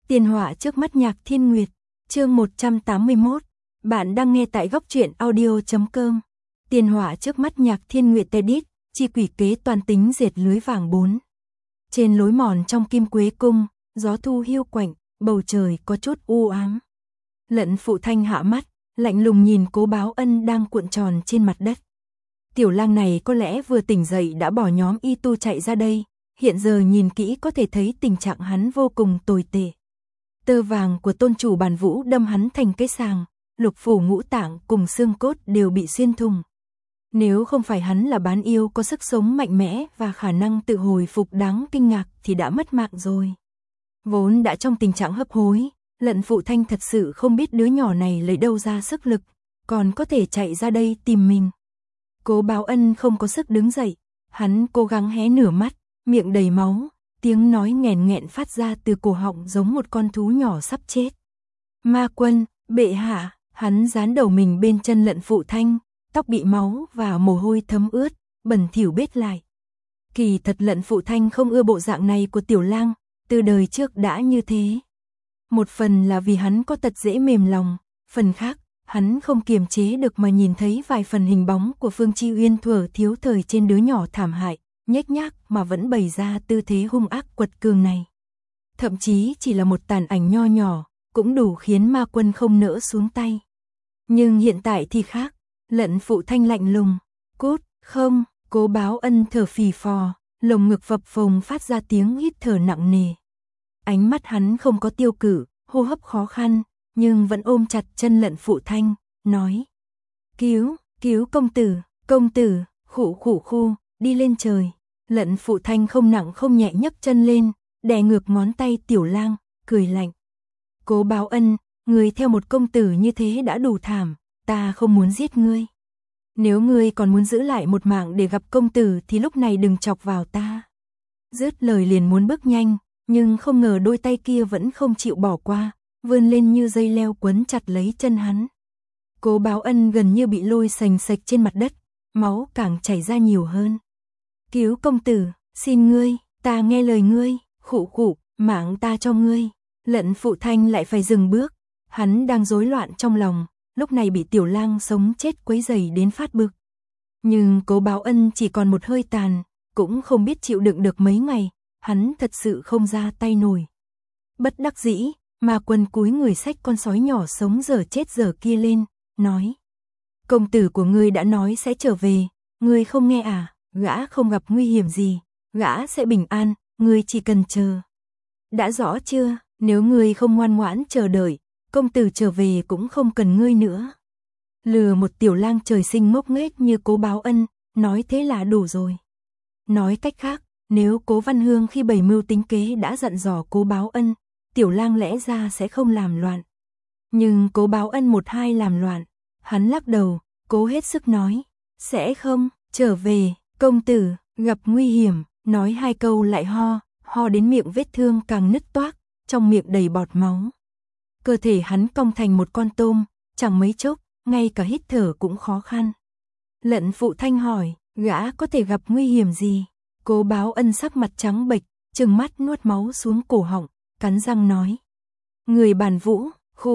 Tiền họa trước mắt Nhạc Thiên Nguyệt, chương 181. Bạn đang nghe tại góc truyện audio.com. Tiền họa trước mắt Nhạc Thiên Nguyệt edit, chi quỷ kế toàn tính dệt lưới vàng 4. Trên lối mòn trong Kim Quế cung, gió thu hiu quạnh, bầu trời có chút u ám. Lận Phụ Thanh hạ mắt, lạnh lùng nhìn Cố Báo Ân đang cuộn tròn trên mặt đất. Tiểu lang này có lẽ vừa tỉnh dậy đã bỏ nhóm y tu chạy ra đây, hiện giờ nhìn kỹ có thể thấy tình trạng hắn vô cùng tồi tệ. Tơ vàng của tôn chủ Bản Vũ đâm hắn thành cái sàng, lục phủ ngũ tạng cùng xương cốt đều bị xuyên thủng. Nếu không phải hắn là bán yêu có sức sống mạnh mẽ và khả năng tự hồi phục đáng kinh ngạc thì đã mất mạng rồi. Vốn đã trong tình trạng hấp hối, Lận Phụ Thanh thật sự không biết đứa nhỏ này lấy đâu ra sức lực, còn có thể chạy ra đây tìm mình. Cố Báo Ân không có sức đứng dậy, hắn cố gắng hé nửa mắt, miệng đầy máu, tiếng nói nghẹn nghẹn phát ra từ cổ họng giống một con thú nhỏ sắp chết. Ma quân, bệ hạ, hắn dán đầu mình bên chân Lận Phụ Thanh, tóc bị máu và mồ hôi thấm ướt, bẩn thỉu bết lại. Kỳ thật Lận Phụ Thanh không ưa bộ dạng này của tiểu lang, từ đời trước đã như thế. Một phần là vì hắn có tật dễ mềm lòng, phần khác, hắn không kiềm chế được mà nhìn thấy vài phần hình bóng của Phương Chi Uyên thuở thiếu thời trên đứa nhỏ thảm hại, nhếch nhác mà vẫn bày ra tư thế hung ác quật cường này. Thậm chí chỉ là một tàn ảnh nho nhỏ, cũng đủ khiến ma quân không nỡ xuống tay. Nhưng hiện tại thì khác, Lận Phụ Thanh lạnh lùng, cút, không, Cố Báo Ân thở phì phò, lồng ngực phập phồng phát ra tiếng hít thở nặng nề. Ánh mắt hắn không có tiêu cự, hô hấp khó khăn, nhưng vẫn ôm chặt chân Lận Phụ Thanh, nói: cứu công tử, khụ, đi lên trời. Lận Phụ Thanh không nặng không nhẹ nhấc chân lên, đè ngược ngón tay tiểu lang, cười lạnh. Cố Báo Ân, ngươi theo một công tử như thế đã đủ thảm, ta không muốn giết ngươi. Nếu ngươi còn muốn giữ lại một mạng để gặp công tử thì lúc này đừng chọc vào ta. Dứt lời liền muốn bước nhanh, nhưng không ngờ đôi tay kia vẫn không chịu bỏ qua, vươn lên như dây leo quấn chặt lấy chân hắn. Cố Báo Ân gần như bị lôi sành sạch trên mặt đất, máu càng chảy ra nhiều hơn. Cứu công tử, xin ngươi, ta nghe lời ngươi, khụ, mạng ta cho ngươi. Lận Phụ Thanh lại phải dừng bước, hắn đang rối loạn trong lòng, lúc này bị tiểu lang sống chết quấy rầy đến phát bực. Nhưng Cố Báo Ân chỉ còn một hơi tàn, cũng không biết chịu đựng được mấy ngày, hắn thật sự không ra tay nổi. Bất đắc dĩ, ma quân cúi người xách con sói nhỏ sống dở chết dở kia lên, nói: công tử của ngươi đã nói sẽ trở về, ngươi không nghe à? Gã không gặp nguy hiểm gì, gã sẽ bình an, ngươi chỉ cần chờ. Đã rõ chưa, nếu ngươi không ngoan ngoãn chờ đợi, công tử trở về cũng không cần ngươi nữa. Lừa một tiểu lang trời sinh ngốc nghếch như Cố Báo Ân, nói thế là đủ rồi. Nói cách khác, nếu Cố Văn Hương khi bày mưu tính kế đã dặn dò Cố Báo Ân, tiểu lang lẽ ra sẽ không làm loạn. Nhưng Cố Báo Ân một hai làm loạn, hắn lắc đầu, cố hết sức nói: sẽ không, trở về. Công tử, gặp nguy hiểm, nói hai câu lại ho đến miệng vết thương càng nứt toác, trong miệng đầy bọt máu. Cơ thể hắn cong thành một con tôm, chẳng mấy chốc, ngay cả hít thở cũng khó khăn. Lận Phụ Thanh hỏi, gã có thể gặp nguy hiểm gì? Cố Báo Ân sắc mặt trắng bệch, trừng mắt nuốt máu xuống cổ họng, cắn răng nói: người Bản Vũ,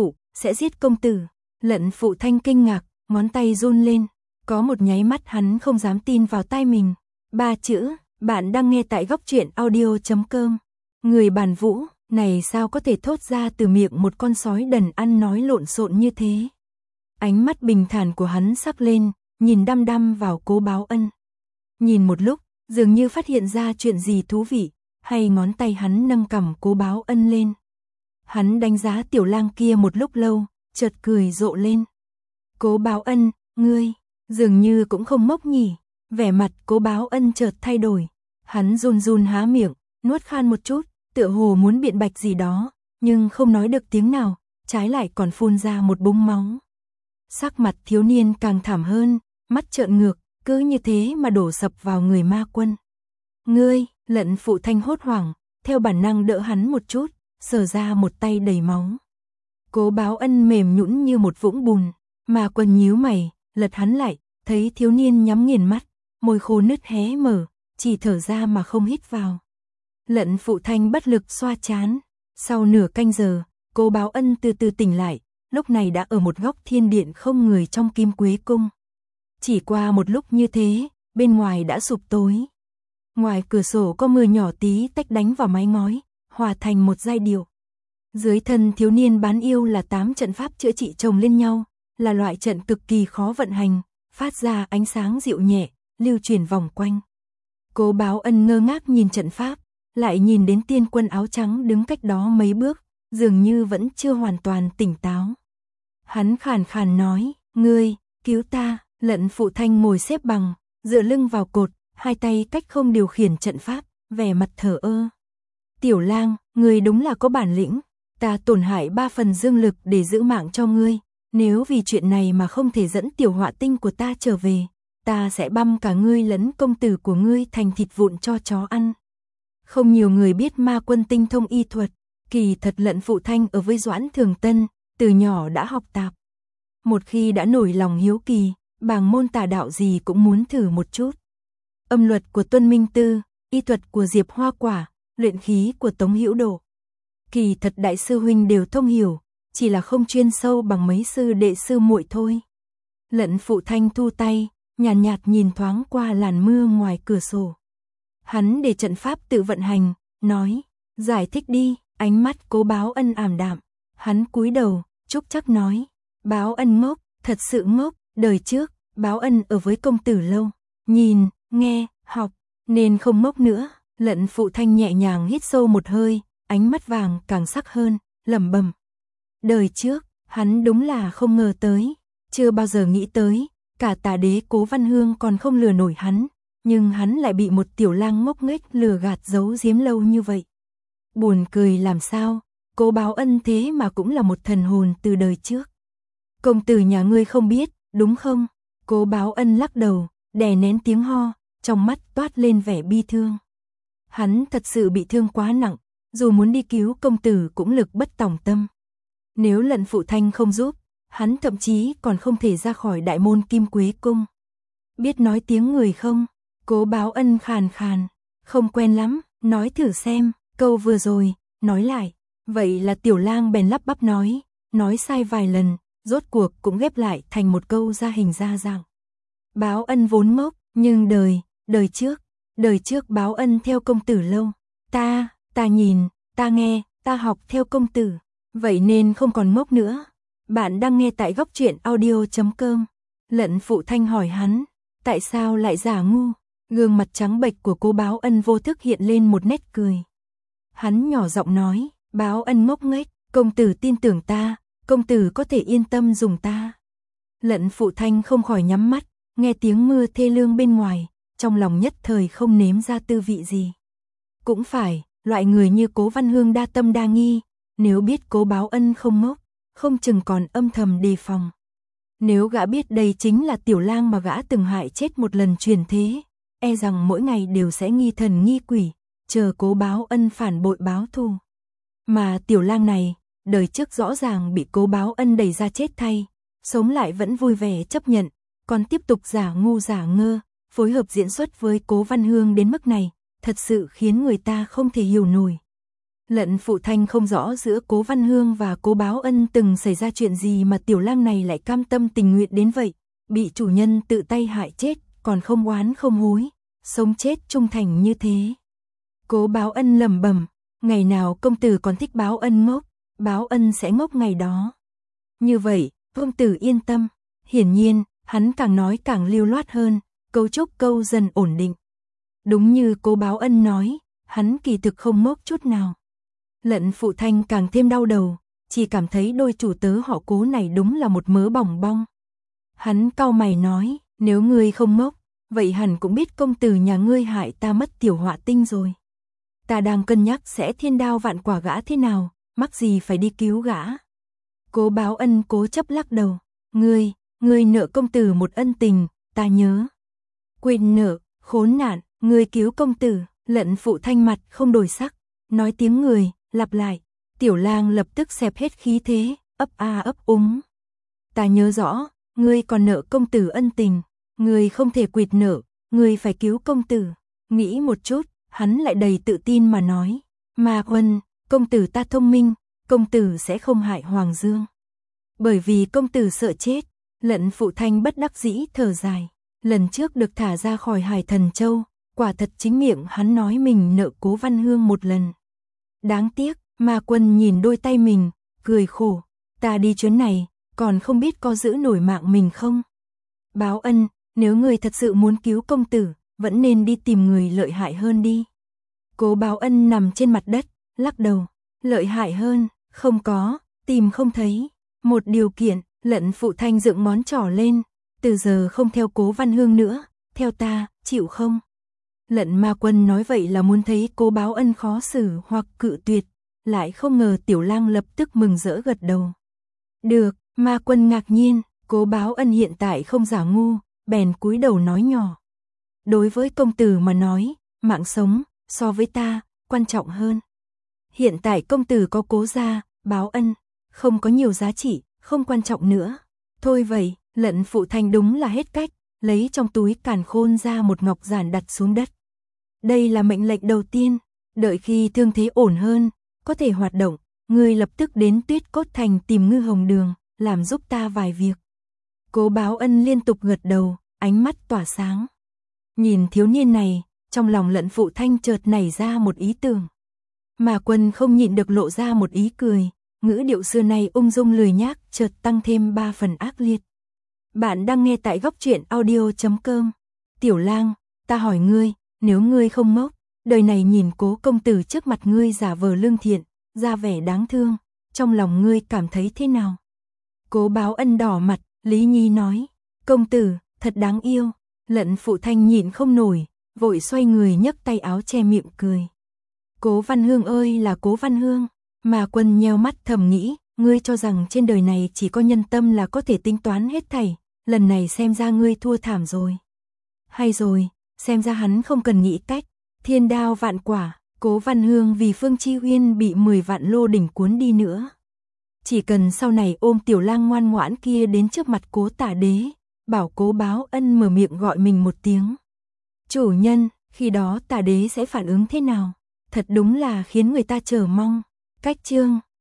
sẽ giết công tử. Lận Phụ Thanh kinh ngạc, ngón tay run lên. Có một nháy mắt hắn không dám tin vào tai mình. 3 chữ, bạn đang nghe tại góc truyện audio.com. Người Bản Vũ, này sao có thể thốt ra từ miệng một con sói đần ăn nói lộn xộn như thế. Ánh mắt bình thản của hắn sắc lên, nhìn đăm đăm vào Cố Báo Ân. Nhìn một lúc, dường như phát hiện ra chuyện gì thú vị, hay ngón tay hắn nâng cằm Cố Báo Ân lên. Hắn đánh giá tiểu lang kia một lúc lâu, chợt cười rộ lên. Cố Báo Ân, ngươi dường như cũng không mốc nhỉ. Vẻ mặt Cố Báo Ân chợt thay đổi, hắn run há miệng, nuốt khan một chút, tựa hồ muốn biện bạch gì đó, nhưng không nói được tiếng nào, trái lại còn phun ra một búng máu. Sắc mặt thiếu niên càng thảm hơn, mắt trợn ngược, cứ như thế mà đổ sập vào người ma quân. Ngươi, Lận Phụ Thanh hốt hoảng, theo bản năng đỡ hắn một chút, sờ ra một tay đầy máu. Cố Báo Ân mềm nhũn như một vũng bùn, ma quân nhíu mày, lật hắn lại, thấy thiếu niên nhắm nghiền mắt, môi khô nứt hé mở, chỉ thở ra mà không hít vào. Lận Phụ Thanh bất lực xoa trán, Sau nửa canh giờ, Cố Báo Ân từ từ tỉnh lại, lúc này đã ở một góc thiên điện không người trong Kim Quế Cung. Chỉ qua một lúc như thế, bên ngoài đã sụp tối. Ngoài cửa sổ có mưa nhỏ tí tách đánh vào mái ngói, hòa thành một giai điệu. Dưới thân thiếu niên bán yêu là 8 trận pháp chữa trị chồng lên nhau, là loại trận cực kỳ khó vận hành, phát ra ánh sáng dịu nhẹ, lưu chuyển vòng quanh. Cố Báo Ân ngơ ngác nhìn trận pháp, lại nhìn đến tiên quân áo trắng đứng cách đó mấy bước, dường như vẫn chưa hoàn toàn tỉnh táo. Hắn khàn khàn nói, ngươi, cứu ta. Lận Phụ Thanh ngồi xếp bằng, dựa lưng vào cột, hai tay cách không điều khiển trận pháp, vẻ mặt thờ ơ. Tiểu lang, ngươi đúng là có bản lĩnh, ta tổn hại 3 phần dương lực để giữ mạng cho ngươi, nếu vì chuyện này mà không thể dẫn tiểu họa tinh của ta trở về, ta sẽ băm cả ngươi lẫn công tử của ngươi thành thịt vụn cho chó ăn. Không nhiều người biết Ma Quân tinh thông y thuật, kỳ thật Lận Phụ Thanh ở với Doãn Thường Tân, từ nhỏ đã học tạp. Một khi đã nổi lòng hiếu kỳ, bảng môn tà đạo gì cũng muốn thử một chút. Âm luật của Tuân Minh Tư, y thuật của Diệp Hoa Quả, luyện khí của Tống Hữu Độ. Kỳ thật đại sư huynh đều thông hiểu, chỉ là không chuyên sâu bằng mấy sư đệ sư muội thôi. Lận Phụ Thanh thu tay, nhàn nhạt nhìn thoáng qua làn mưa ngoài cửa sổ. Hắn để trận pháp tự vận hành, nói, giải thích đi, ánh mắt Cố Báo Ân ảm đạm. Hắn cúi đầu, trúc chắc nói, Báo Ân ngốc, thật sự ngốc, đời trước, Báo Ân ở với công tử lâu, nhìn, nghe, học, nên không ngốc nữa. Lận Phụ Thanh nhẹ nhàng hít sâu một hơi, ánh mắt vàng càng sắc hơn, lẩm bẩm. Đời trước, hắn đúng là không ngờ tới, chưa bao giờ nghĩ tới, cả tà đế Cố Văn Hương còn không lừa nổi hắn, nhưng hắn lại bị một tiểu lang ngốc nghếch lừa gạt giấu giếm lâu như vậy. Buồn cười làm sao, Cố Báo Ân thế mà cũng là một thần hồn từ đời trước. Công tử nhà ngươi không biết, đúng không? Cố Báo Ân lắc đầu, đè nén tiếng ho, trong mắt toát lên vẻ bi thương. Hắn thật sự bị thương quá nặng, dù muốn đi cứu công tử cũng lực bất tòng tâm. Nếu Lận Phụ Thanh không giúp, hắn thậm chí còn không thể ra khỏi đại môn Kim Quế Cung. Biết nói tiếng người không? Cố Báo Ân khàn khàn, không quen lắm, nói thử xem, câu vừa rồi, nói lại. Vậy là tiểu lang bèn lắp bắp nói sai vài lần, rốt cuộc cũng ghép lại thành một câu ra hình ra dạng. Báo Ân vốn ngốc, nhưng đời trước Báo Ân theo công tử lâu. Ta nhìn, ta nghe, ta học theo công tử, vậy nên không còn ngốc nữa. Bạn đang nghe tại Góc Truyện Audio.com. Lận Phụ Thanh hỏi hắn, tại sao lại giả ngu? Gương mặt trắng bệch của Cố Báo Ân vô thức hiện lên một nét cười. Hắn nhỏ giọng nói, Báo Ân ngốc nghếch, công tử tin tưởng ta, công tử có thể yên tâm dùng ta. Lận Phụ Thanh không khỏi nhắm mắt, nghe tiếng mưa thê lương bên ngoài, trong lòng nhất thời không nếm ra tư vị gì. Cũng phải, loại người như Cố Văn Hương đa tâm đa nghi, nếu biết Cố Báo Ân không ngốc, không chừng còn âm thầm đề phòng. Nếu gã biết đây chính là tiểu lang mà gã từng hại chết một lần truyền thế, e rằng mỗi ngày đều sẽ nghi thần nghi quỷ, chờ Cố Báo Ân phản bội báo thù. Mà tiểu lang này, đời trước rõ ràng bị Cố Báo Ân đẩy ra chết thay, sống lại vẫn vui vẻ chấp nhận, còn tiếp tục giả ngu giả ngơ, phối hợp diễn xuất với Cố Văn Hương đến mức này, thật sự khiến người ta không thể hiểu nổi. Lận Phụ Thanh không rõ giữa Cố Văn Hương và Cố Báo Ân từng xảy ra chuyện gì mà tiểu lang này lại cam tâm tình nguyện đến vậy, bị chủ nhân tự tay hại chết, còn không oán không hối, sống chết trung thành như thế. Cố Báo Ân lẩm bẩm, ngày nào công tử còn thích Báo Ân ngốc, Báo Ân sẽ ngốc ngày đó. Như vậy, công tử yên tâm. Hiển nhiên, hắn càng nói càng lưu loát hơn, cấu trúc câu dần ổn định. Đúng như Cố Báo Ân nói, hắn kỳ thực không ngốc chút nào. Lận Phụ Thanh càng thêm đau đầu, chỉ cảm thấy đôi chủ tớ họ Cố này đúng là một mớ bòng bong. Hắn cau mày nói, nếu ngươi không ngốc, vậy hẳn cũng biết công tử nhà ngươi hại ta mất tiểu họa tinh rồi. Ta đang cân nhắc sẽ thiên đao vạn quả gã thế nào, mắc gì phải đi cứu gã. Cố Báo Ân cố chấp lắc đầu, ngươi nợ công tử một ân tình, ta nhớ. Quên nợ, khốn nạn, ngươi cứu công tử. Lận Phụ Thanh mặt không đổi sắc, nói tiếng người, lặp lại. Tiểu lang lập tức xẹp hết khí thế, ấp a ấp úng. Ta nhớ rõ, ngươi còn nợ công tử ân tình, ngươi không thể quỵt nợ, ngươi phải cứu công tử. Nghĩ một chút, hắn lại đầy tự tin mà nói, Ma Quân, công tử ta thông minh, công tử sẽ không hại Hoàng Dương. Bởi vì công tử sợ chết, Lận Phụ Thanh bất đắc dĩ thở dài. Lần trước được thả ra khỏi Hải Thần Châu, quả thật chính miệng hắn nói mình nợ Cố Văn Hương một lần. Đáng tiếc, Ma Quân nhìn đôi tay mình, cười khổ. Ta đi chuyến này, còn không biết có giữ nổi mạng mình không? Báo Ân, nếu người thật sự muốn cứu công tử, vẫn nên đi tìm người lợi hại hơn đi. Cố Báo Ân nằm trên mặt đất, lắc đầu. Lợi hại hơn, không có, tìm không thấy. Một điều kiện, Lận Phụ Thanh dựng ngón trỏ lên. Từ giờ không theo Cố Văn Hương nữa, theo ta, chịu không? Lận Ma Quân nói vậy là muốn thấy Cố Báo Ân khó xử hoặc cự tuyệt. Lại không ngờ Tiểu Lang lập tức mừng rỡ gật đầu. Được, Ma Quân ngạc nhiên, Cố Báo Ân hiện tại không giả ngu, bèn cúi đầu nói nhỏ. Đối với công tử mà nói, mạng sống, so với ta, quan trọng hơn. Hiện tại công tử có Cố gia, Báo Ân, không có nhiều giá trị, không quan trọng nữa. Thôi vậy, Lận Phụ Thanh đúng là hết cách, lấy trong túi càn khôn ra một ngọc giản đặt xuống đất. Đây là mệnh lệnh đầu tiên, đợi khi thương thế ổn hơn, có thể hoạt động, ngươi lập tức đến Tuyết Cốt Thành tìm Ngư Hồng Đường, làm giúp ta vài việc. Cố Báo Ân liên tục gật đầu, ánh mắt tỏa sáng. Nhìn thiếu niên này, trong lòng Lận Phụ Thanh chợt nảy ra một ý tưởng. Mà Quân không nhịn được lộ ra một ý cười, ngữ điệu xưa nay ung dung lười nhác chợt tăng thêm 3 phần ác liệt. Bạn đang nghe tại góc truyện audio.com. Tiểu Lang, ta hỏi ngươi, nếu ngươi không ngốc, đời này nhìn Cố công tử trước mặt ngươi giả vờ lương thiện, ra vẻ đáng thương, trong lòng ngươi cảm thấy thế nào? Cố Báo Ân đỏ mặt, Lý Nhi nói, công tử, thật đáng yêu. Lận Phụ Thanh nhịn không nổi, vội xoay người nhấc tay áo che miệng cười. Cố Văn Hương ơi là Cố Văn Hương, mà Quân nheo mắt thầm nghĩ, ngươi cho rằng trên đời này chỉ có nhân tâm là có thể tính toán hết thảy, lần này xem ra ngươi thua thảm rồi. Hay rồi, xem ra hắn không cần nghĩ cách, thiên đao vạn quả, Cố Văn Hương vì Phương Chi Uyên bị 10 vạn lô đỉnh cuốn đi nữa. Chỉ cần sau này ôm Tiểu Lang ngoan ngoãn kia đến trước mặt Cố Tả Đế, bảo Cố Báo Ân mở miệng gọi mình một tiếng chủ nhân, khi đó Tả Đế sẽ phản ứng thế nào? Thật đúng là khiến người ta chờ mong. Cách chương